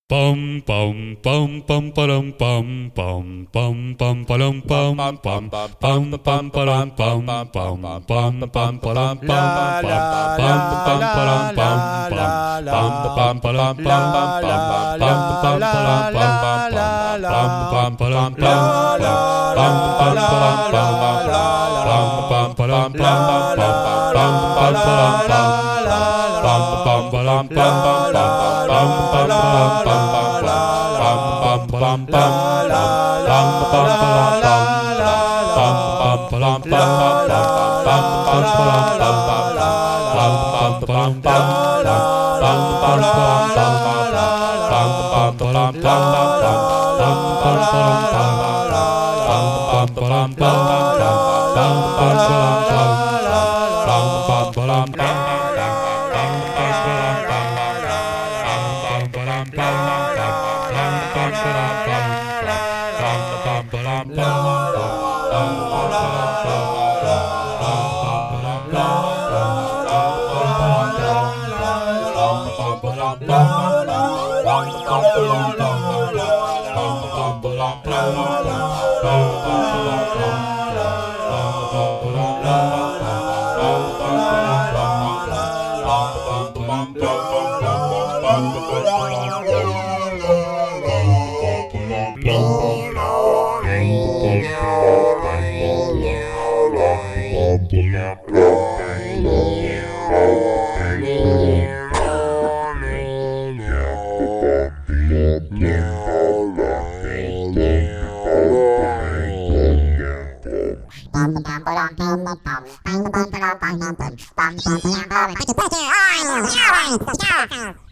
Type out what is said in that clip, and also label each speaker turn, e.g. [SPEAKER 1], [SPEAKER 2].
[SPEAKER 1] Pum pum pum pum param pum pum pum pum param pum pum pum pum param pum pum pum pum param pum pum pum param pum pum pum param pum pum param pum param
[SPEAKER 2] Bum,